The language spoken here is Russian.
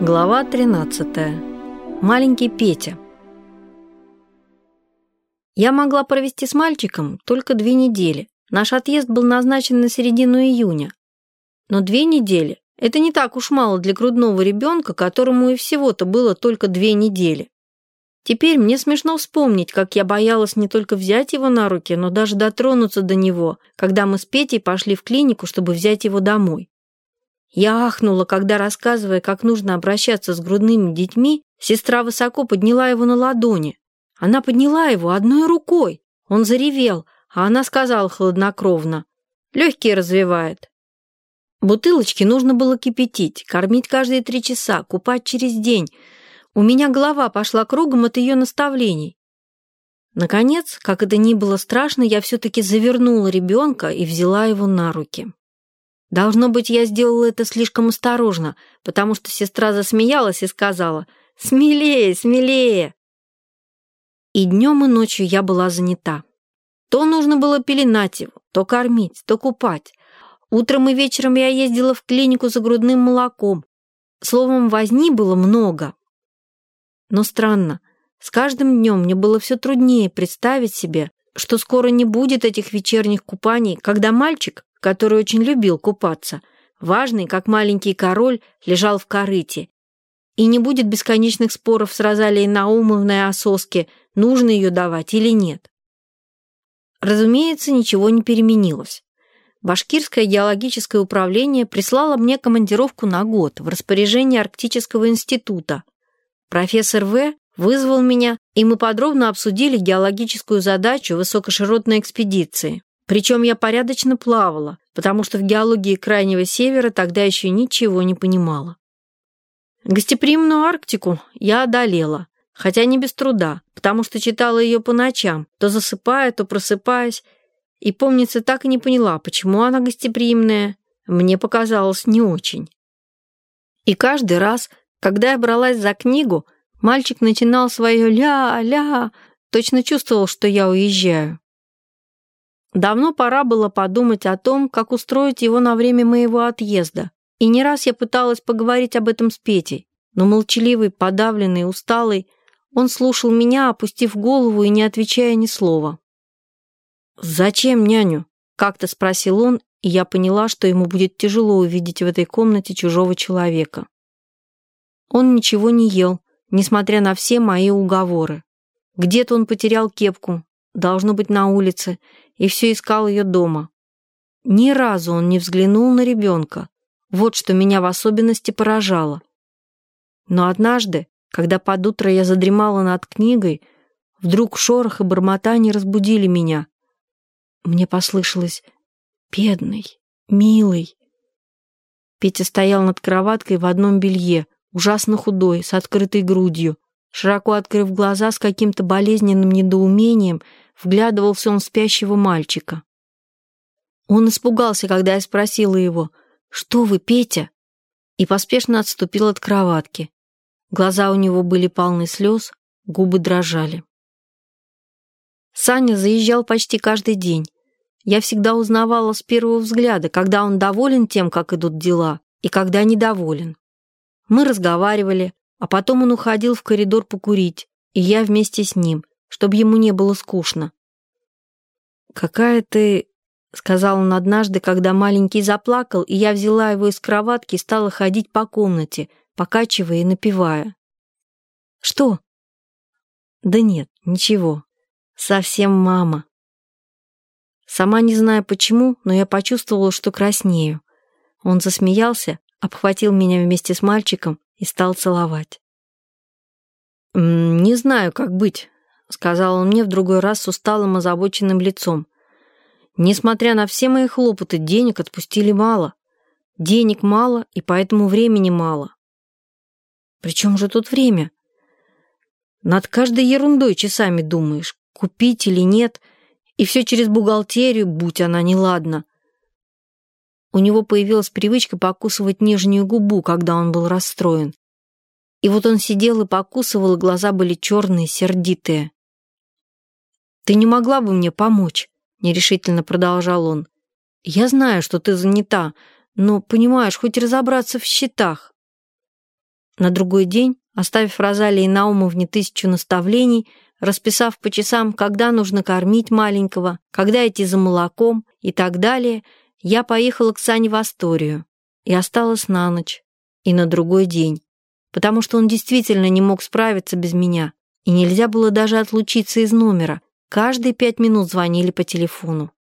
Глава 13. Маленький Петя. Я могла провести с мальчиком только 2 недели. Наш отъезд был назначен на середину июня. Но 2 недели – это не так уж мало для грудного ребенка, которому и всего-то было только 2 недели. Теперь мне смешно вспомнить, как я боялась не только взять его на руки, но даже дотронуться до него, когда мы с Петей пошли в клинику, чтобы взять его домой. Я ахнула, когда, рассказывая, как нужно обращаться с грудными детьми, сестра высоко подняла его на ладони. Она подняла его одной рукой. Он заревел, а она сказала хладнокровно: «Легкие развивает». Бутылочки нужно было кипятить, кормить каждые 3 часа, купать через день. У меня голова пошла кругом от ее наставлений. Наконец, как это ни было страшно, я все-таки завернула ребенка и взяла его на руки. Должно быть, я сделала это слишком осторожно, потому что сестра засмеялась и сказала: «Смелее, смелее!» И днем, и ночью я была занята. То нужно было пеленать его, то кормить, то купать. Утром и вечером я ездила в клинику за грудным молоком. Словом, возни было много. Но странно, с каждым днем мне было все труднее представить себе, что скоро не будет этих вечерних купаний, когда мальчик, который очень любил купаться, важный, как маленький король, лежал в корыте. И не будет бесконечных споров с Розалией Наумовной о соске, нужно ее давать или нет. Разумеется, ничего не переменилось. Башкирское геологическое управление прислало мне командировку на год в распоряжение Арктического института. Профессор В. вызвал меня, и мы подробно обсудили геологическую задачу высокоширотной экспедиции. Причем я порядочно плавала, потому что в геологии Крайнего Севера тогда еще ничего не понимала. Гостеприимную Арктику я одолела, хотя не без труда, потому что читала ее по ночам, то засыпая, то просыпаясь, и, помнится, так и не поняла, почему она гостеприимная. Мне показалось не очень. И каждый раз, когда я бралась за книгу, мальчик начинал свое «ля-ля», точно чувствовал, что я уезжаю. Давно пора было подумать о том, как устроить его на время моего отъезда. И не раз я пыталась поговорить об этом с Петей, но молчаливый, подавленный, усталый, он слушал меня, опустив голову и не отвечая ни слова. «Зачем няню?» — как-то спросил он, и я поняла, что ему будет тяжело увидеть в этой комнате чужого человека. Он ничего не ел, несмотря на все мои уговоры. Где-то он потерял кепку, должно быть, на улице, и все искал ее дома. Ни разу он не взглянул на ребенка. Вот что меня в особенности поражало. Но однажды, когда под утро я задремала над книгой, вдруг шорох и бормотание разбудили меня. Мне послышалось: «Бедный, милый». Петя стоял над кроваткой в одном белье, ужасно худой, с открытой грудью. Широко открыв глаза, с каким-то болезненным недоумением вглядывался он в спящего мальчика. Он испугался, когда я спросила его: «Что вы, Петя?» и поспешно отступил от кроватки. Глаза у него были полны слез, губы дрожали. Саня заезжал почти каждый день. Я всегда узнавала с первого взгляда, когда он доволен тем, как идут дела, и когда недоволен. Мы разговаривали, а потом он уходил в коридор покурить, и я вместе с ним, чтобы ему не было скучно. «Какая ты...» — сказал он однажды, когда маленький заплакал, и я взяла его из кроватки и стала ходить по комнате, покачивая и напевая. «Что?» «Да нет, ничего. Совсем мама». Сама не знаю почему, но я почувствовала, что краснею. Он засмеялся, обхватил меня вместе с мальчиком и стал целовать. «Не знаю, как быть», — сказал он мне в другой раз с усталым, озабоченным лицом. «Несмотря на все мои хлопоты, денег отпустили мало. Денег мало, и поэтому времени мало». «При чем же тут время?» «Над каждой ерундой часами думаешь, купить или нет, и все через бухгалтерию, будь она неладна». У него появилась привычка покусывать нижнюю губу, когда он был расстроен. И вот он сидел и покусывал, и глаза были черные, сердитые. «Ты не могла бы мне помочь?» — нерешительно продолжал он. «Я знаю, что ты занята, но, понимаешь, хоть разобраться в счетах». На другой день, оставив Розалии Наумовне 1000 наставлений, расписав по часам, когда нужно кормить маленького, когда идти за молоком и так далее, я поехала к Сане в Асторию и осталась на ночь и на другой день, потому что он действительно не мог справиться без меня, и нельзя было даже отлучиться из номера. Каждые 5 минут звонили по телефону.